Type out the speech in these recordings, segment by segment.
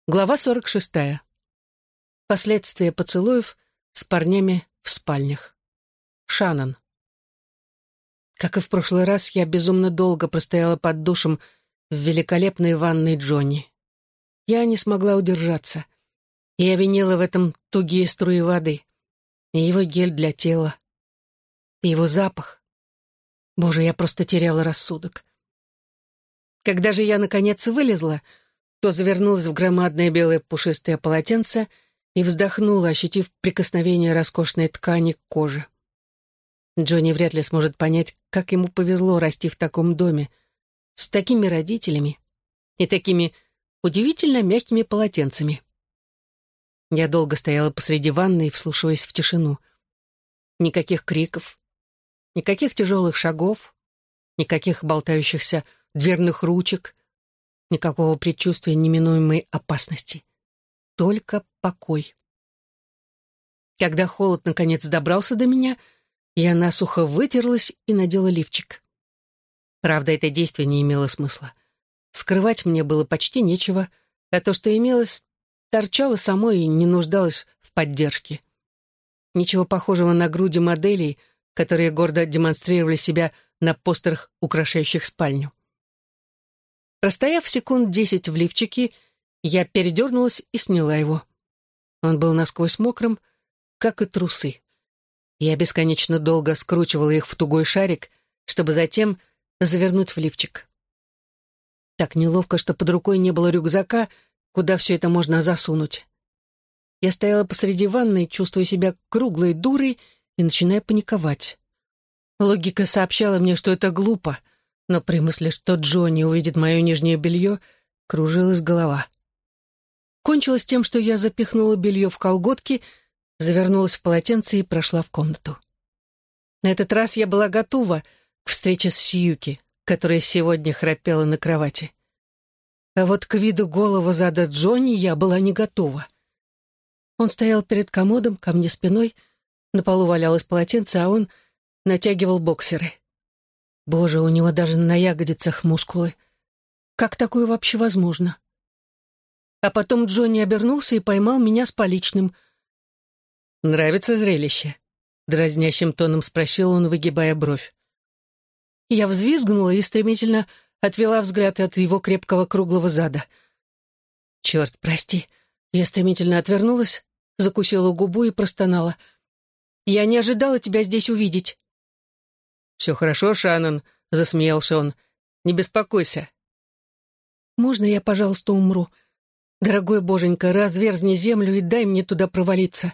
Глава 46. Последствия поцелуев с парнями в спальнях. Шаннон. Как и в прошлый раз, я безумно долго простояла под душем в великолепной ванной Джонни. Я не смогла удержаться. Я винила в этом тугие струи воды, и его гель для тела, и его запах. Боже, я просто теряла рассудок. Когда же я, наконец, вылезла, то завернулась в громадное белое пушистое полотенце и вздохнула, ощутив прикосновение роскошной ткани к коже. Джонни вряд ли сможет понять, как ему повезло расти в таком доме, с такими родителями и такими удивительно мягкими полотенцами. Я долго стояла посреди ванны, вслушиваясь в тишину. Никаких криков, никаких тяжелых шагов, никаких болтающихся дверных ручек, никакого предчувствия неминуемой опасности. Только покой. Когда холод наконец добрался до меня, я насухо вытерлась и надела лифчик. Правда, это действие не имело смысла. Скрывать мне было почти нечего, а то, что имелось, торчало само и не нуждалось в поддержке. Ничего похожего на груди моделей, которые гордо демонстрировали себя на постерах, украшающих спальню. Простояв секунд 10 в лифчике, я передернулась и сняла его. Он был насквозь мокрым, как и трусы. Я бесконечно долго скручивала их в тугой шарик, чтобы затем завернуть в лифчик. Так неловко, что под рукой не было рюкзака, куда все это можно засунуть. Я стояла посреди ванной, чувствуя себя круглой дурой и начиная паниковать. Логика сообщала мне, что это глупо, но при мысли, что Джонни увидит мое нижнее белье, кружилась голова. Кончилось тем, что я запихнула белье в колготки, завернулась в полотенце и прошла в комнату. На этот раз я была готова к встрече с Сьюки, которая сегодня храпела на кровати. А вот к виду голого зада Джонни я была не готова. Он стоял перед комодом, ко мне спиной, на полу валялось полотенце, а он натягивал боксеры. Боже, у него даже на ягодицах мускулы. Как такое вообще возможно? А потом Джонни обернулся и поймал меня с поличным. «Нравится зрелище?» — дразнящим тоном спросил он, выгибая бровь. Я взвизгнула и стремительно отвела взгляд от его крепкого круглого зада. «Черт, прости!» Я стремительно отвернулась, закусила губу и простонала. «Я не ожидала тебя здесь увидеть». «Все хорошо, Шаннон», — засмеялся он. «Не беспокойся». «Можно я, пожалуйста, умру? Дорогой боженька, разверзни землю и дай мне туда провалиться».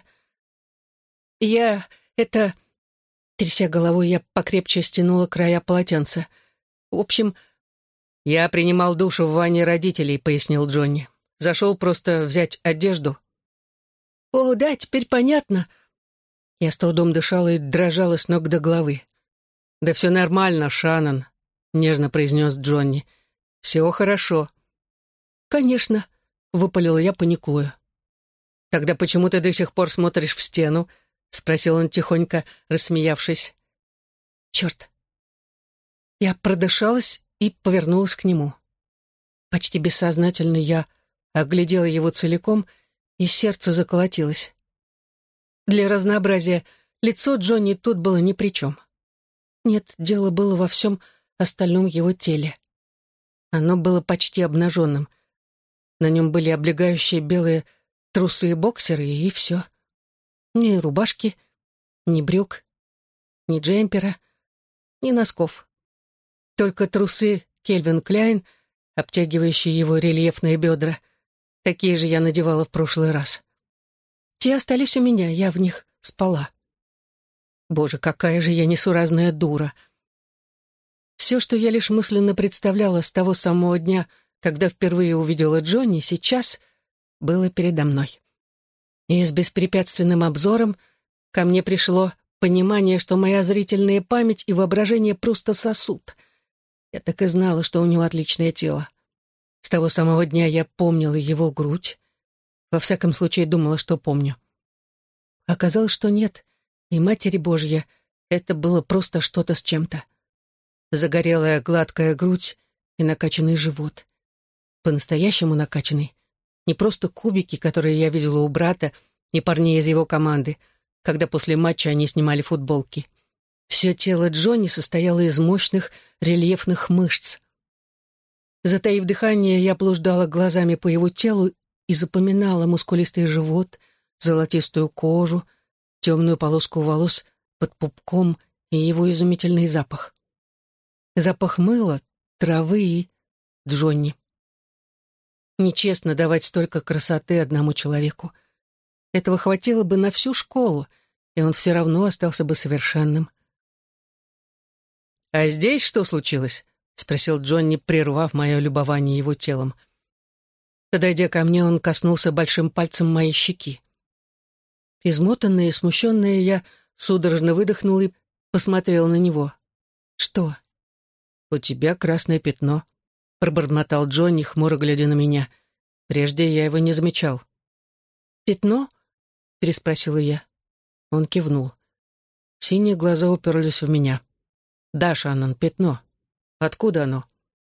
Тряся головой, я покрепче стянула края полотенца. В общем, «Я принимал душ в ванне родителей», — пояснил Джонни. «Зашел просто взять одежду». «О, да, теперь понятно». Я с трудом дышала и дрожала с ног до головы. «Да все нормально, Шаннон», — нежно произнес Джонни. «Все хорошо». «Конечно», — выпалила я, паникуя. «Тогда почему ты до сих пор смотришь в стену?» — спросил он тихонько, рассмеявшись. «Черт». Я продышалась и повернулась к нему. Почти бессознательно я оглядела его целиком, и сердце заколотилось. Для разнообразия лицо Джонни тут было ни при чем. Нет, дело было во всем остальном его теле. Оно было почти обнаженным. На нем были облегающие белые трусы и боксеры, и все. Ни рубашки, ни брюк, ни джемпера, ни носков. Только трусы Кельвин Кляйн, обтягивающие его рельефные бедра. Такие же я надевала в прошлый раз. Те остались у меня, я в них спала. Боже, какая же я несуразная дура. Все, что я лишь мысленно представляла с того самого дня, когда впервые увидела Джонни, сейчас было передо мной. И с беспрепятственным обзором ко мне пришло понимание, что моя зрительная память и воображение просто сосут. Я так и знала, что у него отличное тело. С того самого дня я помнила его грудь. Во всяком случае, думала, что помню. Оказалось, что нет. И, Матери Божья, это было просто что-то с чем-то. Загорелая гладкая грудь и накачанный живот. По-настоящему накачанный. Не просто кубики, которые я видела у брата и парней из его команды, когда после матча они снимали футболки. Все тело Джонни состояло из мощных рельефных мышц. Затаив дыхание, я блуждала глазами по его телу и запоминала мускулистый живот, золотистую кожу, темную полоску волос под пупком и его изумительный запах. Запах мыла, травы и Джонни. Нечестно давать столько красоты одному человеку. Этого хватило бы на всю школу, и он все равно остался бы совершенным. «А здесь что случилось?» — спросил Джонни, прервав мое любование его телом. Подойдя ко мне, он коснулся большим пальцем моей щеки. Измотанная и смущенная, я судорожно выдохнула и посмотрела на него. «Что?» «У тебя красное пятно», — пробормотал Джонни, хмуро глядя на меня. Прежде я его не замечал. «Пятно?» — переспросила я. Он кивнул. Синие глаза уперлись в меня. «Да, Шаннон, пятно. Откуда оно?»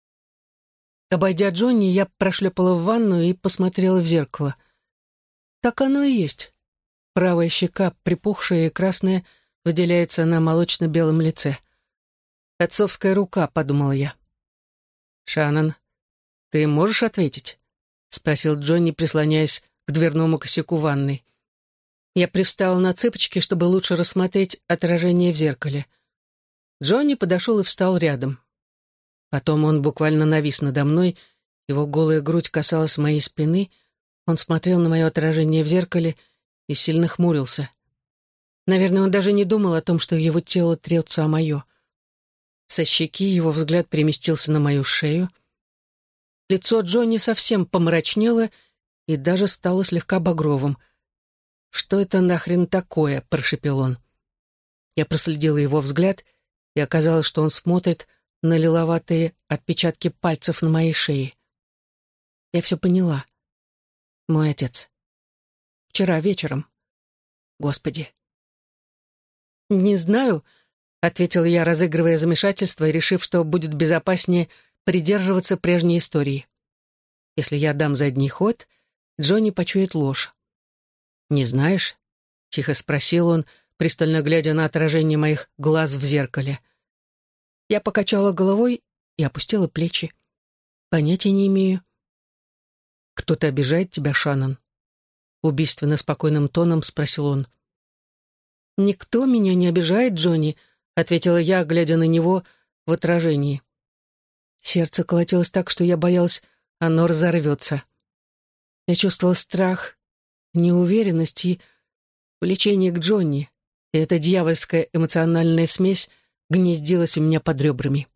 Обойдя Джонни, я прошлепала в ванну и посмотрела в зеркало. Так оно и есть. Правая щека, припухшая и красная, выделяется на молочно-белом лице. «Отцовская рука», — подумала я. «Шаннон, ты можешь ответить?» — спросил Джонни, прислоняясь к дверному косяку ванной. Я привстала на цыпочки, чтобы лучше рассмотреть отражение в зеркале. Джонни подошел и встал рядом. Потом он буквально навис надо мной, его голая грудь касалась моей спины, он смотрел на мое отражение в зеркале и сильно хмурился. Наверное, он даже не думал о том, что его тело трется о мое. Со щеки его взгляд переместился на мою шею. Лицо Джонни совсем помрачнело и даже стало слегка багровым. «Что это нахрен такое?» — прошепел он. Я проследила его взгляд, и оказалось, что он смотрит на лиловатые отпечатки пальцев на моей шее. Я все поняла. Мой отец. Вчера вечером. Господи. «Не знаю», — ответила я, разыгрывая замешательство и решив, что будет безопаснее придерживаться прежней истории. Если я дам задний ход, Джонни почует ложь. «Не знаешь?» — тихо спросил он, пристально глядя на отражение моих глаз в зеркале. Я покачала головой и опустила плечи. «Понятия не имею». «Кто-то обижает тебя, Шаннон?» Убийственно спокойным тоном спросил он. «Никто меня не обижает, Джонни», — ответила я, глядя на него в отражении. Сердце колотилось так, что я боялась, оно разорвется. Я чувствовала страх, неуверенность и влечение к Джонни, и эта дьявольская эмоциональная смесь гнездилась у меня под ребрами.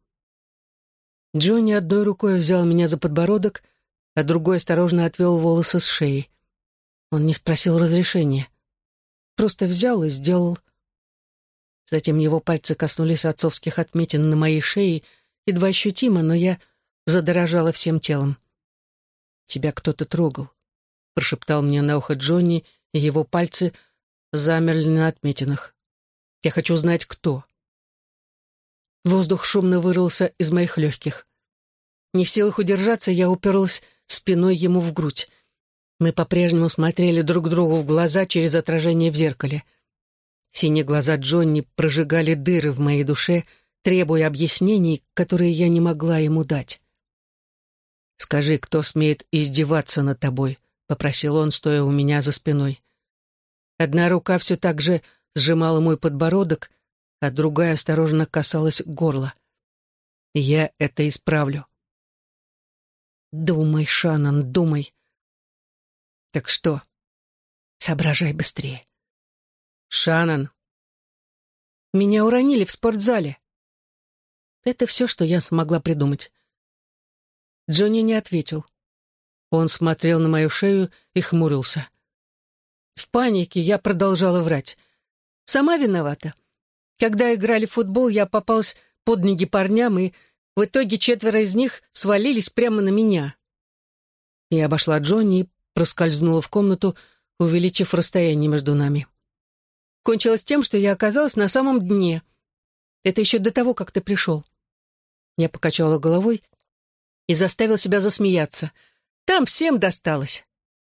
Джонни одной рукой взял меня за подбородок, а другой осторожно отвел волосы с шеи. Он не спросил разрешения. Просто взял и сделал. Затем его пальцы коснулись отцовских отметин на моей шее, едва ощутимо, но я задрожала всем телом. «Тебя кто-то трогал», — прошептал мне на ухо Джонни, и его пальцы замерли на отметинах. «Я хочу знать, кто». Воздух шумно вырвался из моих легких. Не в силах удержаться, я уперлась спиной ему в грудь. Мы по-прежнему смотрели друг другу в глаза через отражение в зеркале. Синие глаза Джонни прожигали дыры в моей душе, требуя объяснений, которые я не могла ему дать. «Скажи, кто смеет издеваться над тобой?» — попросил он, стоя у меня за спиной. Одна рука все так же сжимала мой подбородок, а другая осторожно касалась горла. «Я это исправлю». «Думай, Шаннон, думай». «Так что?» «Соображай быстрее». «Шаннон». «Меня уронили в спортзале». Это все, что я смогла придумать. Джонни не ответил. Он смотрел на мою шею и хмурился. В панике я продолжала врать. «Сама виновата. Когда играли в футбол, я попалась под ноги парням, и в итоге 4 из них свалились прямо на меня». Я обошла Джонни и проскользнула в комнату, увеличив расстояние между нами. Кончилось тем, что я оказалась на самом дне. Это еще до того, как ты пришел. Я покачала головой и заставила себя засмеяться. Там всем досталось.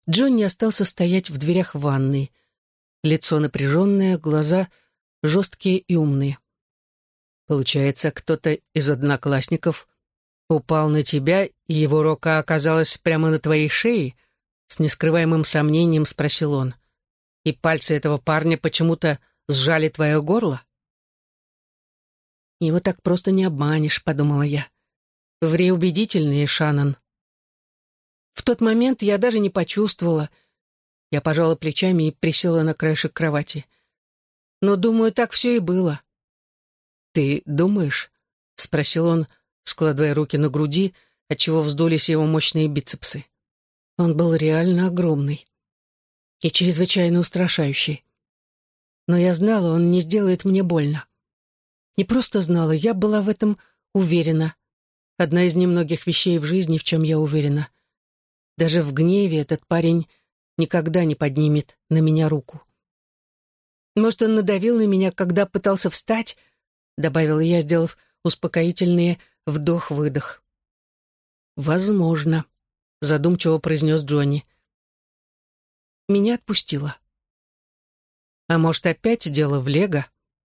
Джонни остался стоять в дверях ванной. Лицо напряженное, глаза жесткие и умные. Получается, кто-то из одноклассников упал на тебя, и его рука оказалась прямо на твоей шее? С нескрываемым сомнением спросил он. И пальцы этого парня почему-то сжали твое горло? Его так просто не обманешь, подумала я. Ври убедительнее, Шаннон. В тот момент я даже не почувствовала. Я пожала плечами и присела на краешек кровати. Но, думаю, так все и было. «Ты думаешь?» — спросил он, складывая руки на груди, отчего вздулись его мощные бицепсы. Он был реально огромный и чрезвычайно устрашающий. Но я знала, он не сделает мне больно. Не просто знала, я была в этом уверена. Одна из немногих вещей в жизни, в чем я уверена. Даже в гневе этот парень никогда не поднимет на меня руку. «Может, он надавил на меня, когда пытался встать?» — добавила я, сделав успокоительные вдох-выдох. «Возможно», — задумчиво произнес Джонни. Меня отпустило. «А может, опять дело в лего?»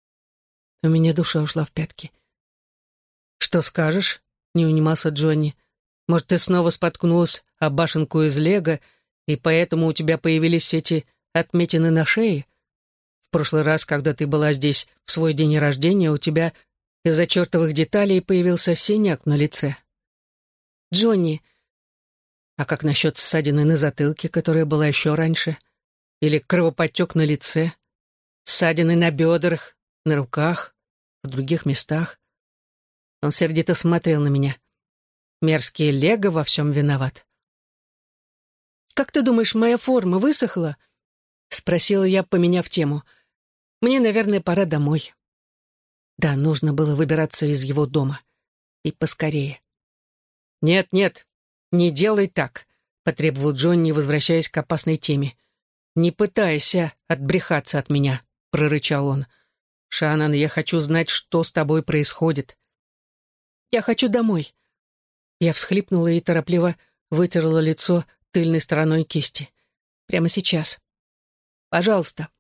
У меня душа ушла в пятки. «Что скажешь?» — не унимался Джонни. «Может, ты снова споткнулась о башенку из лего, и поэтому у тебя появились эти отметины на шее? В прошлый раз, когда ты была здесь в свой день рождения, у тебя из-за чертовых деталей появился синяк на лице». «Джонни, а как насчет ссадины на затылке, которая была еще раньше? Или кровоподтек на лице? Ссадины на бедрах, на руках, в других местах?» Он сердито смотрел на меня. Мерзкий лего во всем виноват. «Как ты думаешь, моя форма высохла?» — спросила я, поменяв тему. «Мне, наверное, пора домой». Да, нужно было выбираться из его дома. И поскорее. «Нет, нет, не делай так», — потребовал Джонни, возвращаясь к опасной теме. «Не пытайся отбрехаться от меня», — прорычал он. «Шаннон, я хочу знать, что с тобой происходит». «Я хочу домой». Я всхлипнула и торопливо вытерла лицо тыльной стороной кисти. «Прямо сейчас. Пожалуйста».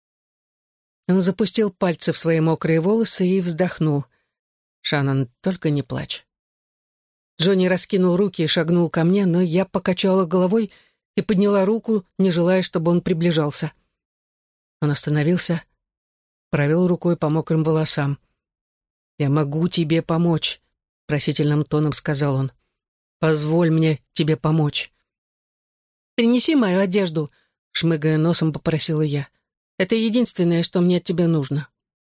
Он запустил пальцы в свои мокрые волосы и вздохнул. «Шаннон, только не плачь». Джонни раскинул руки и шагнул ко мне, но я покачала головой и подняла руку, не желая, чтобы он приближался. Он остановился, провел рукой по мокрым волосам. «Я могу тебе помочь», — просительным тоном сказал он. «Позволь мне тебе помочь». «Принеси мою одежду», — шмыгая носом попросила я. «Это единственное, что мне от тебя нужно».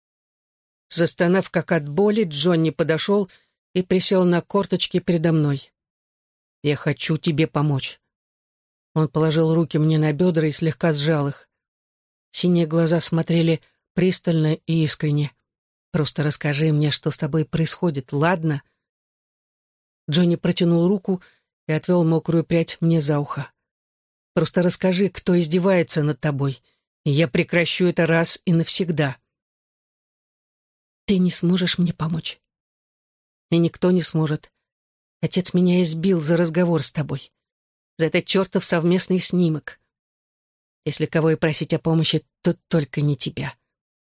Застонав как от боли, Джонни подошел и присел на корточки передо мной. «Я хочу тебе помочь». Он положил руки мне на бедра и слегка сжал их. Синие глаза смотрели пристально и искренне. «Просто расскажи мне, что с тобой происходит, ладно?» Джонни протянул руку и отвел мокрую прядь мне за ухо. «Просто расскажи, кто издевается над тобой, и я прекращу это раз и навсегда». «Ты не сможешь мне помочь. И никто не сможет. Отец меня избил за разговор с тобой, за этот чертов совместный снимок. Если кого и просить о помощи, то только не тебя».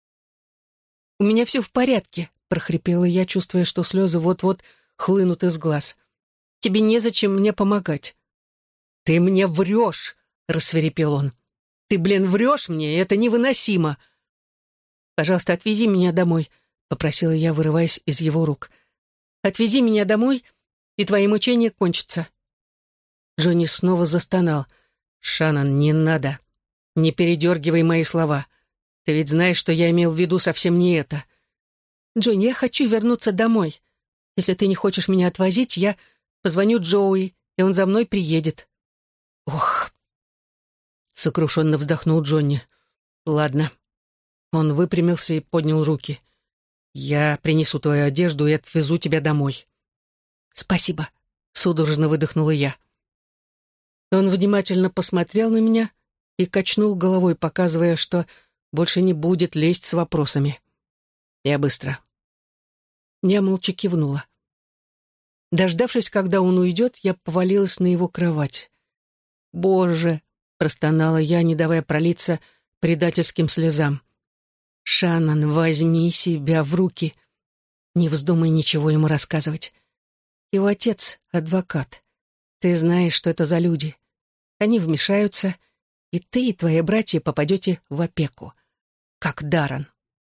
«У меня все в порядке», — прохрипела я, чувствуя, что слезы вот-вот хлынут из глаз. «Тебе незачем мне помогать». «Ты мне врешь», — рассверепел он. «Ты, врешь мне, и это невыносимо». «Пожалуйста, отвези меня домой», — попросила я, вырываясь из его рук. «Отвези меня домой, и твои мучения кончатся». Джонни снова застонал. «Шаннон, не надо. Не передергивай мои слова. Ты ведь знаешь, что я имел в виду совсем не это». «Джонни, я хочу вернуться домой. Если ты не хочешь меня отвозить, я позвоню Джоуи, и он за мной приедет». «Ох!» — сокрушенно вздохнул Джонни. «Ладно». Он выпрямился и поднял руки. «Я принесу твою одежду и отвезу тебя домой». «Спасибо», — судорожно выдохнула я. Он внимательно посмотрел на меня и качнул головой, показывая, что больше не будет лезть с вопросами. «Я быстро». Я молча кивнула. Дождавшись, когда он уйдет, я повалилась на его кровать. Боже, простонала я, не давая пролиться предательским слезам. «Шаннон, возьми себя в руки. Не вздумай ничего ему рассказывать. Его отец — адвокат. Ты знаешь, что это за люди. Они вмешаются, и ты и твои братья попадете в опеку. Как Даррен».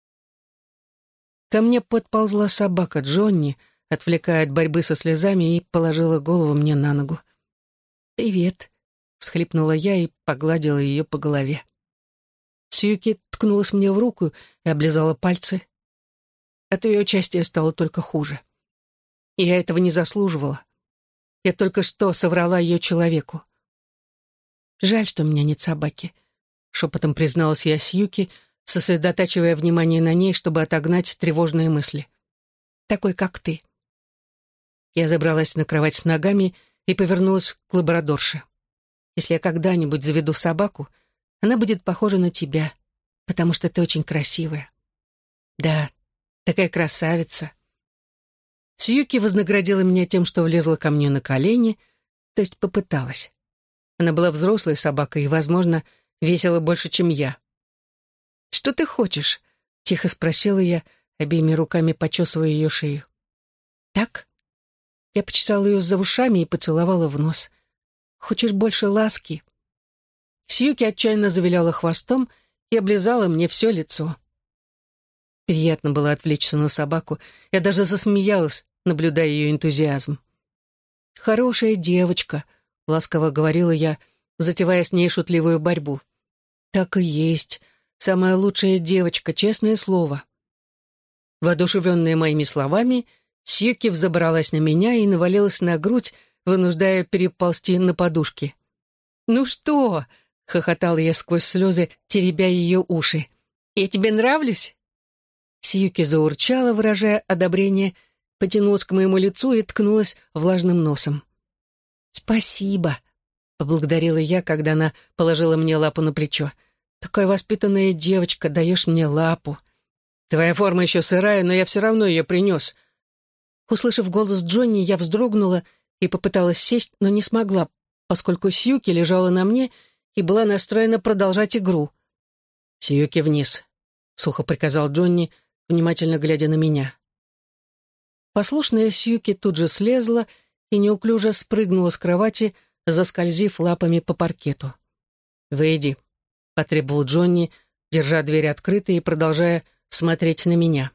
Ко мне подползла собака Джонни, отвлекая от борьбы со слезами, и положила голову мне на ногу. «Привет», — всхлипнула я и погладила ее по голове. Сьюки ткнулась мне в руку и облизала пальцы. От ее участия стало только хуже. Я этого не заслуживала. Я только что соврала ее человеку. «Жаль, что у меня нет собаки», — шепотом призналась я Сьюки, сосредотачивая внимание на ней, чтобы отогнать тревожные мысли. «Такой, как ты». Я забралась на кровать с ногами и повернулась к лабрадорше. «Если я когда-нибудь заведу собаку, она будет похожа на тебя, потому что ты очень красивая». «Да, такая красавица». Сьюки вознаградила меня тем, что влезла ко мне на колени, то есть попыталась. Она была взрослой собакой и, возможно, весила больше, чем я. «Что ты хочешь?» — тихо спросила я, обеими руками почесывая ее шею. «Так?» Я почесала ее за ушами и поцеловала в нос. «Хочешь больше ласки?» Сьюки отчаянно завиляла хвостом и облизала мне все лицо. Приятно было отвлечься на собаку. Я даже засмеялась, наблюдая ее энтузиазм. «Хорошая девочка», — ласково говорила я, затевая с ней шутливую борьбу. «Так и есть. Самая лучшая девочка, честное слово». Воодушевленная моими словами, Сьюки взобралась на меня и навалилась на грудь, вынуждая переползти на подушки. «Ну что?» — хохотала я сквозь слезы, теребя ее уши. «Я тебе нравлюсь?» Сьюки заурчала, выражая одобрение, потянулась к моему лицу и ткнулась влажным носом. «Спасибо», — поблагодарила я, когда она положила мне лапу на плечо. «Такая воспитанная девочка, даешь мне лапу. Твоя форма еще сырая, но я все равно ее принес». Услышав голос Джонни, я вздрогнула и попыталась сесть, но не смогла, поскольку Сьюки лежала на мне и была настроена продолжать игру. «Сьюки вниз», — сухо приказал Джонни, внимательно глядя на меня. Послушная Сьюки тут же слезла и неуклюже спрыгнула с кровати, заскользив лапами по паркету. «Выйди», — потребовал Джонни, держа дверь открытой и продолжая смотреть на меня.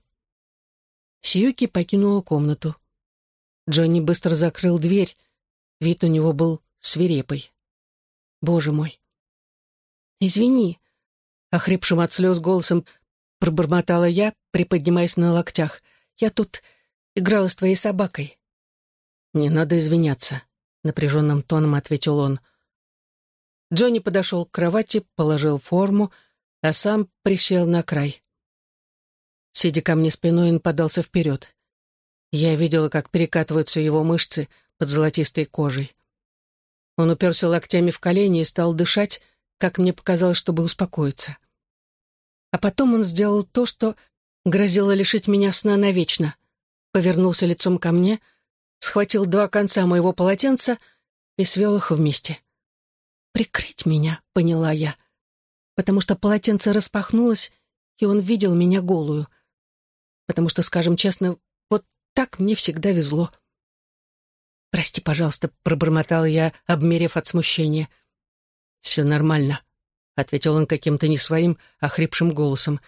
Сьюки покинула комнату. Джонни быстро закрыл дверь. Вид у него был свирепый. «Боже мой!» «Извини», — охрипшим от слез голосом пробормотала я, приподнимаясь на локтях. «Я тут играла с твоей собакой». «Не надо извиняться», — напряженным тоном ответил он. Джонни подошел к кровати, положил форму, а сам присел на край. Сидя ко мне спиной, он подался вперед. Я видела, как перекатываются его мышцы под золотистой кожей. Он уперся локтями в колени и стал дышать, как мне показалось, чтобы успокоиться. А потом он сделал то, что грозило лишить меня сна навечно. Повернулся лицом ко мне, схватил два конца моего полотенца и свел их вместе. «Прикрыть меня», — поняла я, потому что полотенце распахнулось, и он видел меня голую. Потому что, скажем честно, вот так мне всегда везло. «Прости, пожалуйста», — пробормотала я, обмерев от смущения. «Все нормально», — ответил он каким-то не своим, охрипшим голосом.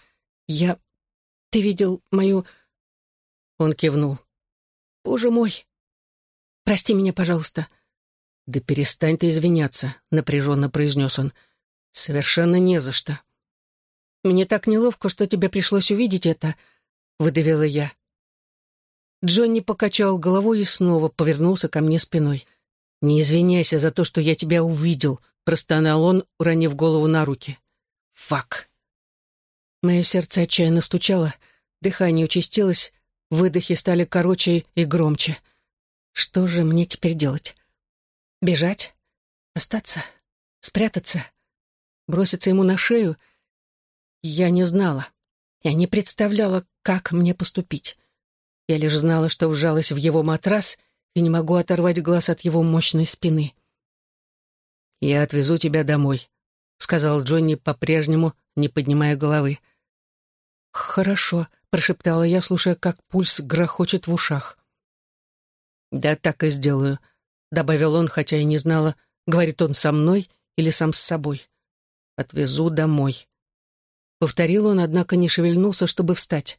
Ты видел мою...» Он кивнул. «Боже мой! Прости меня, пожалуйста». «Да перестань ты извиняться», — напряженно произнес он. «Совершенно не за что». «Мне так неловко, что тебе пришлось увидеть это», — выдавила я. Джонни покачал головой и снова повернулся ко мне спиной. «Не извиняйся за то, что я тебя увидел», — простонал он, уронив голову на руки. «Фак». Мое сердце отчаянно стучало, дыхание участилось, выдохи стали короче и громче. Что же мне теперь делать? Бежать? Остаться? Спрятаться? Броситься ему на шею? Я не знала. Я не представляла, как мне поступить. Я лишь знала, что вжалась в его матрас и не могу оторвать глаз от его мощной спины. «Я отвезу тебя домой», сказал Джонни, по-прежнему не поднимая головы. «Хорошо», — прошептала я, слушая, как пульс грохочет в ушах. «Да так и сделаю», — добавил он, хотя и не знала, говорит он со мной или сам с собой. «Отвезу домой». Повторил он, однако не шевельнулся, чтобы встать.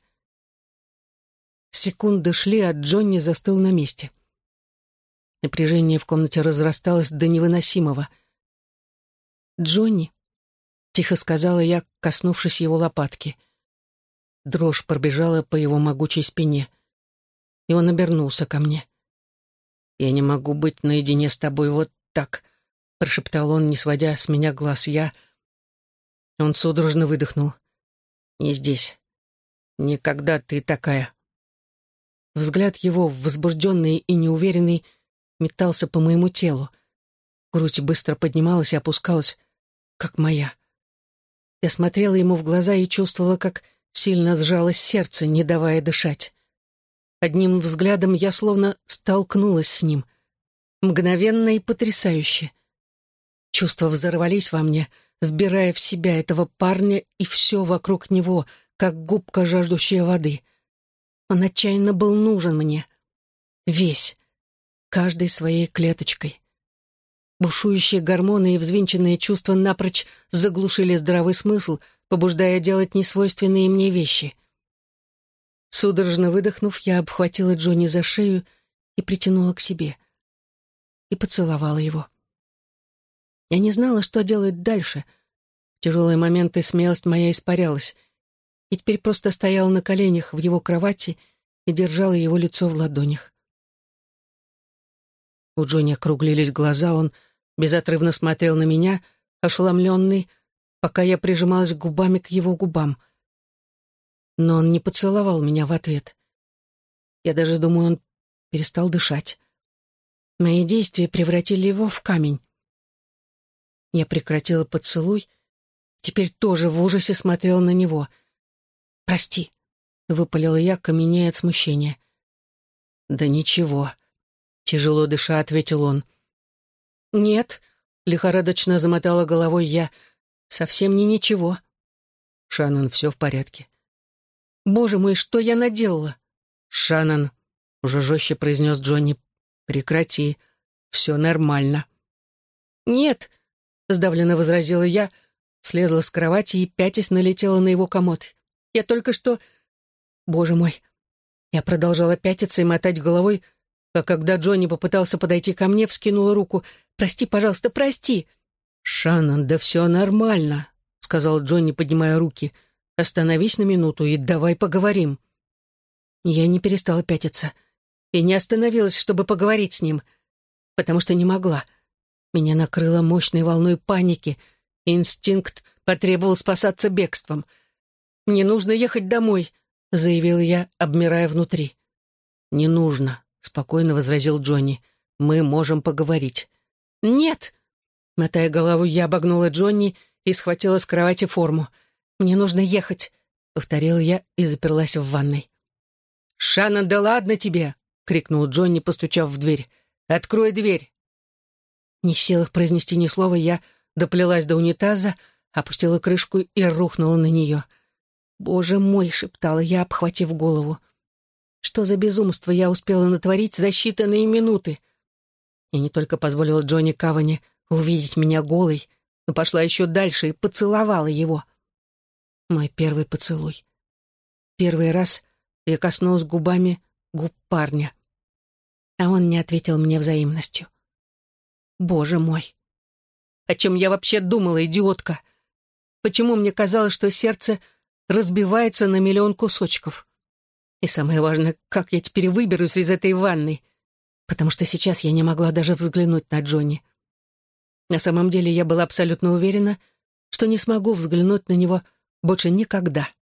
Секунды шли, а Джонни застыл на месте. Напряжение в комнате разрасталось до невыносимого. «Джонни», — тихо сказала я, коснувшись его лопатки. Дрожь пробежала по его могучей спине, и он обернулся ко мне. «Я не могу быть наедине с тобой вот так», — прошептал он, не сводя с меня глаз. Он судорожно выдохнул. «Не здесь. Никогда ты такая». Взгляд его, возбужденный и неуверенный, метался по моему телу. Грудь быстро поднималась и опускалась, как моя. Я смотрела ему в глаза и чувствовала, как сильно сжалось сердце, не давая дышать. Одним взглядом я словно столкнулась с ним. Мгновенно и потрясающе. Чувства взорвались во мне, вбирая в себя этого парня и все вокруг него, как губка, жаждущая воды. Он отчаянно был нужен мне. Весь, каждой своей клеточкой. Бушующие гормоны и взвинченные чувства напрочь заглушили здравый смысл, побуждая делать несвойственные мне вещи. Судорожно выдохнув, я обхватила Джонни за шею и притянула к себе. И поцеловала его. Я не знала, что делать дальше. В тяжелые моменты смелость моя испарялась. И теперь просто стояла на коленях в его кровати и держала его лицо в ладонях. У Джонни округлились глаза, он безотрывно смотрел на меня, ошеломленный, пока я прижималась губами к его губам. Но он не поцеловал меня в ответ. Я даже думаю, он перестал дышать. Мои действия превратили его в камень. Я прекратила поцелуй, теперь тоже в ужасе смотрела на него. «Прости», — выпалила я, каменея от смущения. «Да ничего», — тяжело дыша ответил он. «Нет», — лихорадочно замотала головой я, — «совсем не ничего». «Шаннон, все в порядке». «Боже мой, что я наделала?» «Шаннон», — уже жестче произнес Джонни, — «прекрати, все нормально». «Нет», — сдавленно возразила я, слезла с кровати и, пятясь, налетела на его комод. «Я только что...» «Боже мой!» Я продолжала пятиться и мотать головой, а когда Джонни попытался подойти ко мне, вскинула руку. «Прости, пожалуйста, прости!» «Шаннон, да все нормально», — сказал Джонни, поднимая руки. «Остановись на минуту и давай поговорим». Я не перестала пятиться и не остановилась, чтобы поговорить с ним, потому что не могла. Меня накрыло мощной волной паники, и инстинкт потребовал спасаться бегством. «Мне нужно ехать домой», — заявила я, обмирая внутри. «Не нужно», — спокойно возразил Джонни. «Мы можем поговорить». «Нет!» Мотая голову, я обогнула Джонни и схватила с кровати форму. «Мне нужно ехать», — повторила я и заперлась в ванной. «Шаннон, да ладно тебе!» — крикнул Джонни, постучав в дверь. «Открой дверь!» Не в силах произнести ни слова, я доплелась до унитаза, опустила крышку и рухнула на нее. «Боже мой!» — шептала я, обхватив голову. «Что за безумство я успела натворить за считанные минуты?» Я не только позволила Джонни Кавани увидеть меня голой, но пошла еще дальше и поцеловала его. Мой первый поцелуй. Первый раз я коснулась губами губ парня, а он не ответил мне взаимностью. Боже мой! О чем я вообще думала, идиотка? Почему мне казалось, что сердце разбивается на миллион кусочков? И самое важное, как я теперь выберусь из этой ванны? Потому что сейчас я не могла даже взглянуть на Джонни. На самом деле я была абсолютно уверена, что не смогу взглянуть на него больше никогда.